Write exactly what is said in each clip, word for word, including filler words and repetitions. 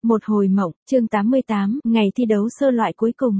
Một hồi mộng, chương tám mươi tám, ngày thi đấu sơ loại cuối cùng.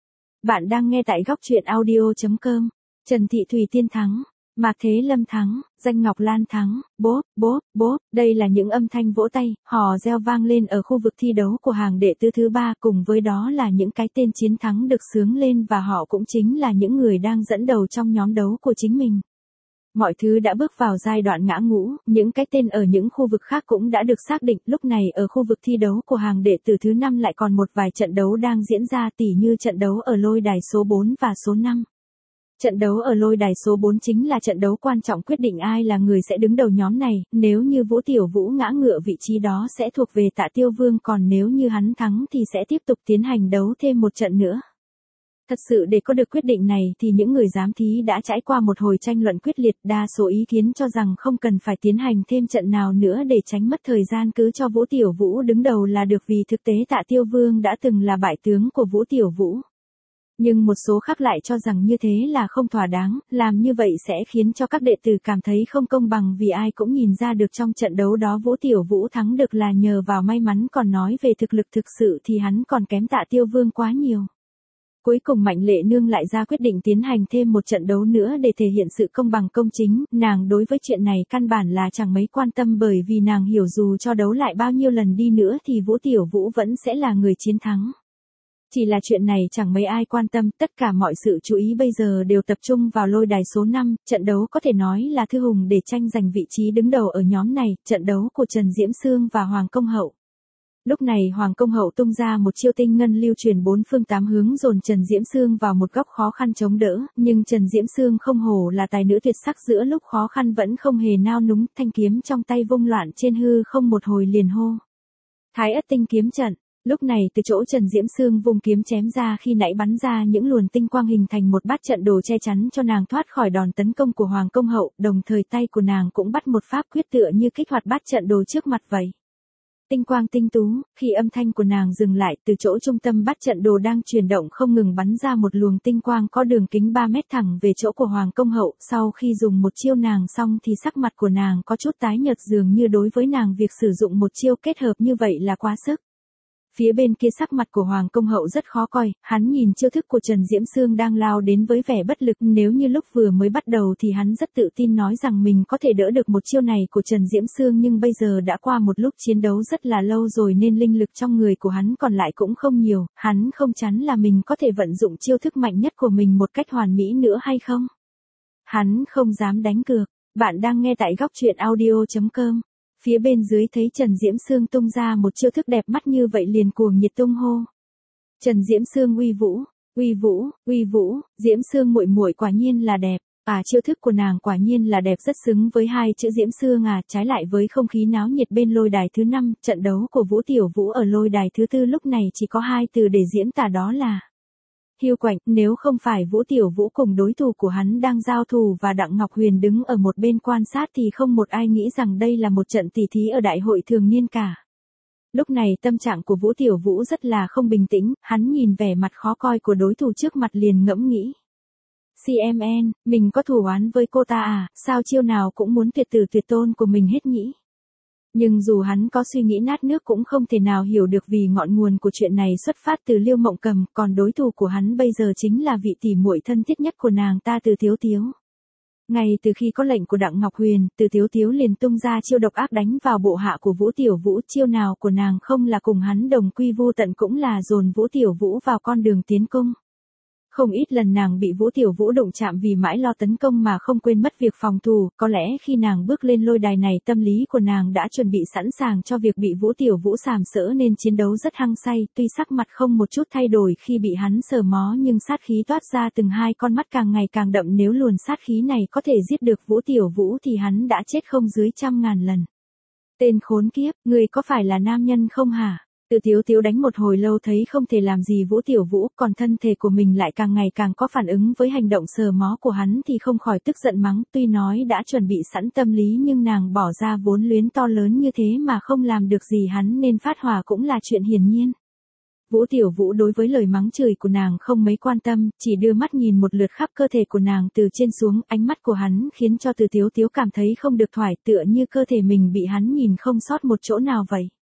Bạn đang nghe tại góc truyện audio chấm com. Trần Thị Thùy Tiên thắng, Mạc Thế Lâm thắng, Danh Ngọc Lan thắng, bốp, bốp, bốp, đây là những âm thanh vỗ tay, hò reo vang lên ở khu vực thi đấu của hàng đệ tứ thứ ba, cùng với đó là những cái tên chiến thắng được xướng lên và họ cũng chính là những người đang dẫn đầu trong nhóm đấu của chính mình. Mọi thứ đã bước vào giai đoạn ngã ngũ, những cái tên ở những khu vực khác cũng đã được xác định, lúc này ở khu vực thi đấu của hàng đệ tử thứ năm lại còn một vài trận đấu đang diễn ra tỉ như trận đấu ở lôi đài số bốn và số năm. Trận đấu ở lôi đài số bốn chính là trận đấu quan trọng quyết định ai là người sẽ đứng đầu nhóm này, nếu như Vũ Tiểu Vũ ngã ngựa vị trí đó sẽ thuộc về Tạ Tiêu Vương, còn nếu như hắn thắng thì sẽ tiếp tục tiến hành đấu thêm một trận nữa. Thật sự để có được quyết định này thì những người giám thí đã trải qua một hồi tranh luận quyết liệt, đa số ý kiến cho rằng không cần phải tiến hành thêm trận nào nữa để tránh mất thời gian, cứ cho Vũ Tiểu Vũ đứng đầu là được, vì thực tế Tạ Tiêu Vương đã từng là bại tướng của Vũ Tiểu Vũ. Nhưng một số khác lại cho rằng như thế là không thỏa đáng, làm như vậy sẽ khiến cho các đệ tử cảm thấy không công bằng, vì ai cũng nhìn ra được trong trận đấu đó Vũ Tiểu Vũ thắng được là nhờ vào may mắn, còn nói về thực lực thực sự thì hắn còn kém Tạ Tiêu Vương quá nhiều. Cuối cùng Mạnh Lệ Nương lại ra quyết định tiến hành thêm một trận đấu nữa để thể hiện sự công bằng công chính, nàng đối với chuyện này căn bản là chẳng mấy quan tâm, bởi vì nàng hiểu dù cho đấu lại bao nhiêu lần đi nữa thì Vũ Tiểu Vũ vẫn sẽ là người chiến thắng. Chỉ là chuyện này chẳng mấy ai quan tâm, tất cả mọi sự chú ý bây giờ đều tập trung vào lôi đài số năm, trận đấu có thể nói là thư hùng để tranh giành vị trí đứng đầu ở nhóm này, trận đấu của Trần Diễm Xương và Hoàng Công Hậu. Lúc này Hoàng Công Hậu tung ra một chiêu tinh ngân lưu truyền bốn phương tám hướng dồn Trần Diễm Xương vào một góc khó khăn chống đỡ, nhưng Trần Diễm Xương không hổ là tài nữ tuyệt sắc, giữa lúc khó khăn vẫn không hề nao núng, thanh kiếm trong tay vung loạn trên hư không, một hồi liền hô: Thái Ất Tinh kiếm trận. Lúc này từ chỗ Trần Diễm Xương vùng kiếm chém ra, khi nãy bắn ra những luồn tinh quang hình thành một bát trận đồ che chắn cho nàng thoát khỏi đòn tấn công của Hoàng Công Hậu, đồng thời tay của nàng cũng bắt một pháp quyết tựa như kích hoạt bát trận đồ trước mặt vậy. Tinh quang tinh tú, khi âm thanh của nàng dừng lại, từ chỗ trung tâm bát trận đồ đang chuyển động không ngừng bắn ra một luồng tinh quang có đường kính ba mét thẳng về chỗ của Hoàng Công Hậu. Sau khi dùng một chiêu nàng xong thì sắc mặt của nàng có chút tái nhợt, dường như đối với nàng việc sử dụng một chiêu kết hợp như vậy là quá sức. Phía bên kia sắc mặt của Hoàng Công Hậu rất khó coi, hắn nhìn chiêu thức của Trần Diễm Xương đang lao đến với vẻ bất lực, nếu như lúc vừa mới bắt đầu thì hắn rất tự tin nói rằng mình có thể đỡ được một chiêu này của Trần Diễm Xương, nhưng bây giờ đã qua một lúc chiến đấu rất là lâu rồi nên linh lực trong người của hắn còn lại cũng không nhiều, hắn không chắn là mình có thể vận dụng chiêu thức mạnh nhất của mình một cách hoàn mỹ nữa hay không. Hắn không dám đánh cược. Bạn đang nghe tại góc truyện audio chấm com. Phía bên dưới thấy Trần Diễm Xương tung ra một chiêu thức đẹp mắt như vậy liền cuồng nhiệt tung hô: Trần Diễm Xương uy vũ, uy vũ, uy vũ, Diễm Xương muội muội quả nhiên là đẹp, à chiêu thức của nàng quả nhiên là đẹp, rất xứng với hai chữ Diễm Xương à. Trái lại với không khí náo nhiệt bên lôi đài thứ năm, trận đấu của Vũ Tiểu Vũ ở lôi đài thứ tư lúc này chỉ có hai từ để diễn tả, đó là hiu quạnh. Nếu không phải Vũ Tiểu Vũ cùng đối thủ của hắn đang giao thủ và Đặng Ngọc Huyền đứng ở một bên quan sát thì không một ai nghĩ rằng đây là một trận tỷ thí ở đại hội thường niên cả. Lúc này tâm trạng của Vũ Tiểu Vũ rất là không bình tĩnh, hắn nhìn vẻ mặt khó coi của đối thủ trước mặt liền ngẫm nghĩ: xê em en, mình có thù oán với cô ta à, sao chiêu nào cũng muốn tuyệt tử tuyệt tôn của mình hết nhỉ? Nhưng dù hắn có suy nghĩ nát nước cũng không thể nào hiểu được, vì ngọn nguồn của chuyện này xuất phát từ Liêu Mộng Cầm, còn đối thủ của hắn bây giờ chính là vị tỷ muội thân thiết nhất của nàng ta, Từ Tiếu Tiếu. Ngay từ khi có lệnh của Đặng Ngọc Huyền, Từ Tiếu Tiếu liền tung ra chiêu độc ác đánh vào bộ hạ của Vũ Tiểu Vũ, chiêu nào của nàng không là cùng hắn đồng quy vu tận, cũng là dồn Vũ Tiểu Vũ vào con đường tiến công. Không ít lần nàng bị Vũ Tiểu Vũ đụng chạm vì mãi lo tấn công mà không quên mất việc phòng thủ, có lẽ khi nàng bước lên lôi đài này tâm lý của nàng đã chuẩn bị sẵn sàng cho việc bị Vũ Tiểu Vũ sàm sỡ nên chiến đấu rất hăng say, tuy sắc mặt không một chút thay đổi khi bị hắn sờ mó nhưng sát khí toát ra từng hai con mắt càng ngày càng đậm, nếu luồn sát khí này có thể giết được Vũ Tiểu Vũ thì hắn đã chết không dưới trăm ngàn lần. Tên khốn kiếp, người có phải là nam nhân không hả? Từ Tiếu Tiếu đánh một hồi lâu thấy không thể làm gì Vũ Tiểu Vũ, còn thân thể của mình lại càng ngày càng có phản ứng với hành động sờ mó của hắn thì không khỏi tức giận mắng, tuy nói đã chuẩn bị sẵn tâm lý nhưng nàng bỏ ra vốn luyến to lớn như thế mà không làm được gì hắn nên phát hỏa cũng là chuyện hiển nhiên. Vũ Tiểu Vũ đối với lời mắng chửi của nàng không mấy quan tâm, chỉ đưa mắt nhìn một lượt khắp cơ thể của nàng từ trên xuống, ánh mắt của hắn khiến cho Từ Tiếu Tiếu cảm thấy không được thoải, tựa như cơ thể mình bị hắn nhìn không sót một chỗ nào vậy.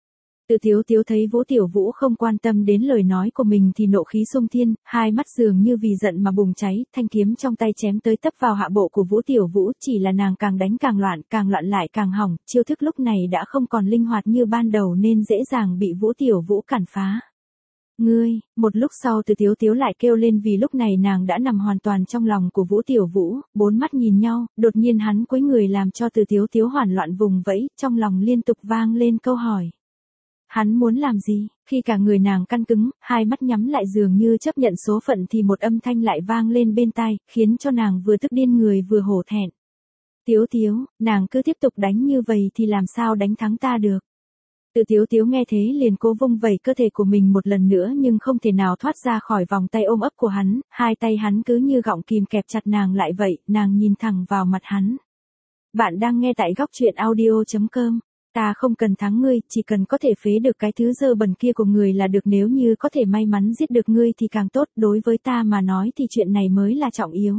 Từ Tiếu Tiếu thấy Vũ Tiểu Vũ không quan tâm đến lời nói của mình thì nộ khí xung thiên, hai mắt dường như vì giận mà bùng cháy, thanh kiếm trong tay chém tới tấp vào hạ bộ của Vũ Tiểu Vũ, chỉ là nàng càng đánh càng loạn, càng loạn lại càng hỏng, chiêu thức lúc này đã không còn linh hoạt như ban đầu nên dễ dàng bị Vũ Tiểu Vũ cản phá. Ngươi, một lúc sau Từ Tiếu Tiếu lại kêu lên vì lúc này nàng đã nằm hoàn toàn trong lòng của Vũ Tiểu Vũ, bốn mắt nhìn nhau, đột nhiên hắn cúi người làm cho Từ Tiếu Tiếu hoảng loạn vùng vẫy, trong lòng liên tục vang lên câu hỏi. Hắn muốn làm gì? Khi cả người nàng căng cứng, hai mắt nhắm lại dường như chấp nhận số phận thì một âm thanh lại vang lên bên tai, khiến cho nàng vừa tức điên người vừa hổ thẹn. Tiếu Tiếu, nàng cứ tiếp tục đánh như vậy thì làm sao đánh thắng ta được? Từ Tiếu Tiếu nghe thế liền cố vung vẩy cơ thể của mình một lần nữa nhưng không thể nào thoát ra khỏi vòng tay ôm ấp của hắn, hai tay hắn cứ như gọng kìm kẹp chặt nàng lại vậy, nàng nhìn thẳng vào mặt hắn. Bạn đang nghe tại góc truyện audio chấm com. Ta không cần thắng ngươi, chỉ cần có thể phế được cái thứ dơ bẩn kia của người là được, nếu như có thể may mắn giết được ngươi thì càng tốt, đối với ta mà nói thì chuyện này mới là trọng yếu.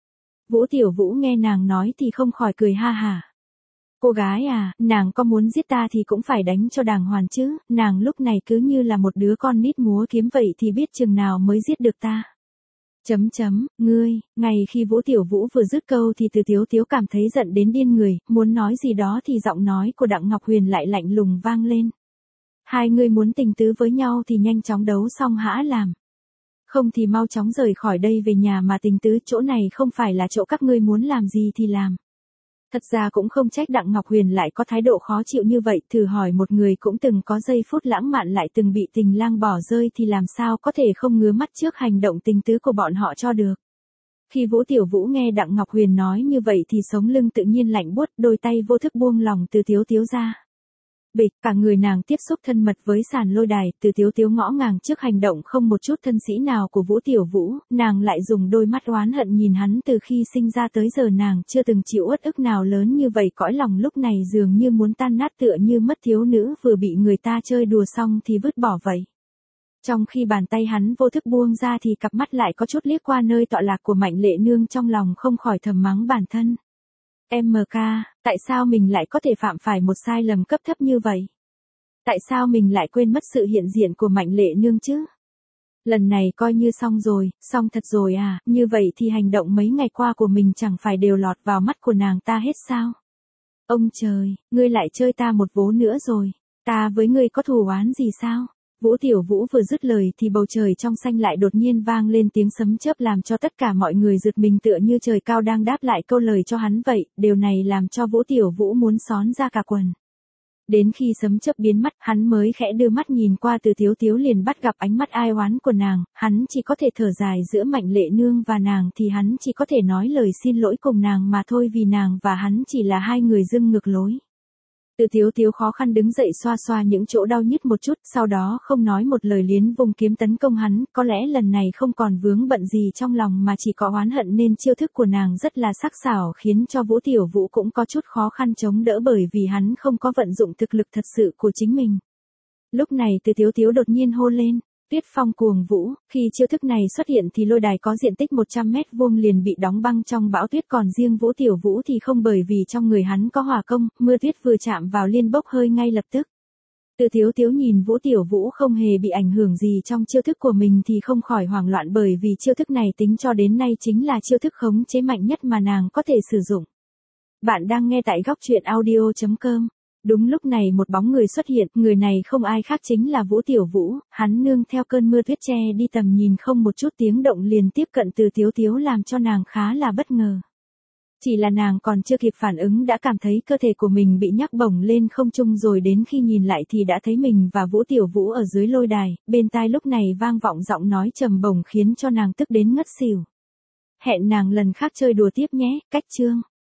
Vũ Tiểu Vũ nghe nàng nói thì không khỏi cười ha hả. Cô gái à, nàng có muốn giết ta thì cũng phải đánh cho đàng hoàng chứ, nàng lúc này cứ như là một đứa con nít múa kiếm vậy thì biết chừng nào mới giết được ta. Chấm chấm, ngươi, ngay khi Vũ Tiểu Vũ vừa dứt câu thì Từ Tiếu Tiếu cảm thấy giận đến điên người, muốn nói gì đó thì giọng nói của Đặng Ngọc Huyền lại lạnh lùng vang lên. Hai người muốn tình tứ với nhau thì nhanh chóng đấu xong hãy làm. Không thì mau chóng rời khỏi đây về nhà mà tình tứ, chỗ này không phải là chỗ các ngươi muốn làm gì thì làm. Thật ra cũng không trách Đặng Ngọc Huyền lại có thái độ khó chịu như vậy, thử hỏi một người cũng từng có giây phút lãng mạn lại từng bị tình lang bỏ rơi thì làm sao có thể không ngứa mắt trước hành động tình tứ của bọn họ cho được. Khi Vũ Tiểu Vũ nghe Đặng Ngọc Huyền nói như vậy thì sống lưng tự nhiên lạnh buốt, đôi tay vô thức buông lòng Từ Tiếu Tiếu ra. Bịch, cả người nàng tiếp xúc thân mật với sàn lôi đài, Từ Tiếu Tiếu ngõ ngàng trước hành động không một chút thân sĩ nào của Vũ Tiểu Vũ, nàng lại dùng đôi mắt oán hận nhìn hắn, từ khi sinh ra tới giờ nàng chưa từng chịu uất ức nào lớn như vậy, cõi lòng lúc này dường như muốn tan nát, tựa như mất thiếu nữ vừa bị người ta chơi đùa xong thì vứt bỏ vậy. Trong khi bàn tay hắn vô thức buông ra thì cặp mắt lại có chút liếc qua nơi tọa lạc của Mạnh Lệ Nương, trong lòng không khỏi thầm mắng bản thân. em ca, tại sao mình lại có thể phạm phải một sai lầm cấp thấp như vậy? Tại sao mình lại quên mất sự hiện diện của Mạnh Lệ Nương chứ? Lần này coi như xong rồi, xong thật rồi à, như vậy thì hành động mấy ngày qua của mình chẳng phải đều lọt vào mắt của nàng ta hết sao? Ông trời, ngươi lại chơi ta một vố nữa rồi, ta với ngươi có thù oán gì sao? Vũ Tiểu Vũ vừa dứt lời thì bầu trời trong xanh lại đột nhiên vang lên tiếng sấm chớp làm cho tất cả mọi người giật mình, tựa như trời cao đang đáp lại câu lời cho hắn vậy, điều này làm cho Vũ Tiểu Vũ muốn xón ra cả quần. Đến khi sấm chớp biến mất, hắn mới khẽ đưa mắt nhìn qua Từ Tiếu Tiếu, liền bắt gặp ánh mắt ai oán của nàng, hắn chỉ có thể thở dài, giữa Mạnh Lệ Nương và nàng thì hắn chỉ có thể nói lời xin lỗi cùng nàng mà thôi, vì nàng và hắn chỉ là hai người dưng ngược lối. Từ Tiếu Tiếu khó khăn đứng dậy xoa xoa những chỗ đau nhức một chút, sau đó không nói một lời liến vùng kiếm tấn công hắn, có lẽ lần này không còn vướng bận gì trong lòng mà chỉ có oán hận nên chiêu thức của nàng rất là sắc sảo, khiến cho Vũ Tiểu Vũ cũng có chút khó khăn chống đỡ bởi vì hắn không có vận dụng thực lực thật sự của chính mình. Lúc này Từ Tiếu Tiếu đột nhiên hô lên. Tuyết phong cuồng vũ, khi chiêu thức này xuất hiện thì lôi đài có diện tích một trăm mét vuông liền bị đóng băng trong bão tuyết, còn riêng Vũ Tiểu Vũ thì không, bởi vì trong người hắn có hỏa công, mưa tuyết vừa chạm vào liền bốc hơi ngay lập tức. Từ Tiếu Tiếu nhìn Vũ Tiểu Vũ không hề bị ảnh hưởng gì trong chiêu thức của mình thì không khỏi hoảng loạn, bởi vì chiêu thức này tính cho đến nay chính là chiêu thức khống chế mạnh nhất mà nàng có thể sử dụng. Bạn đang nghe tại góc truyện audio chấm com. Đúng lúc này một bóng người xuất hiện, người này không ai khác chính là Vũ Tiểu Vũ, hắn nương theo cơn mưa tuyết che đi tầm nhìn không một chút tiếng động liền tiếp cận Từ Tiếu Tiếu, làm cho nàng khá là bất ngờ. Chỉ là nàng còn chưa kịp phản ứng đã cảm thấy cơ thể của mình bị nhắc bổng lên không trung, rồi đến khi nhìn lại thì đã thấy mình và Vũ Tiểu Vũ ở dưới lôi đài, bên tai lúc này vang vọng giọng nói trầm bổng khiến cho nàng tức đến ngất xỉu. Hẹn nàng lần khác chơi đùa tiếp nhé, cách chương.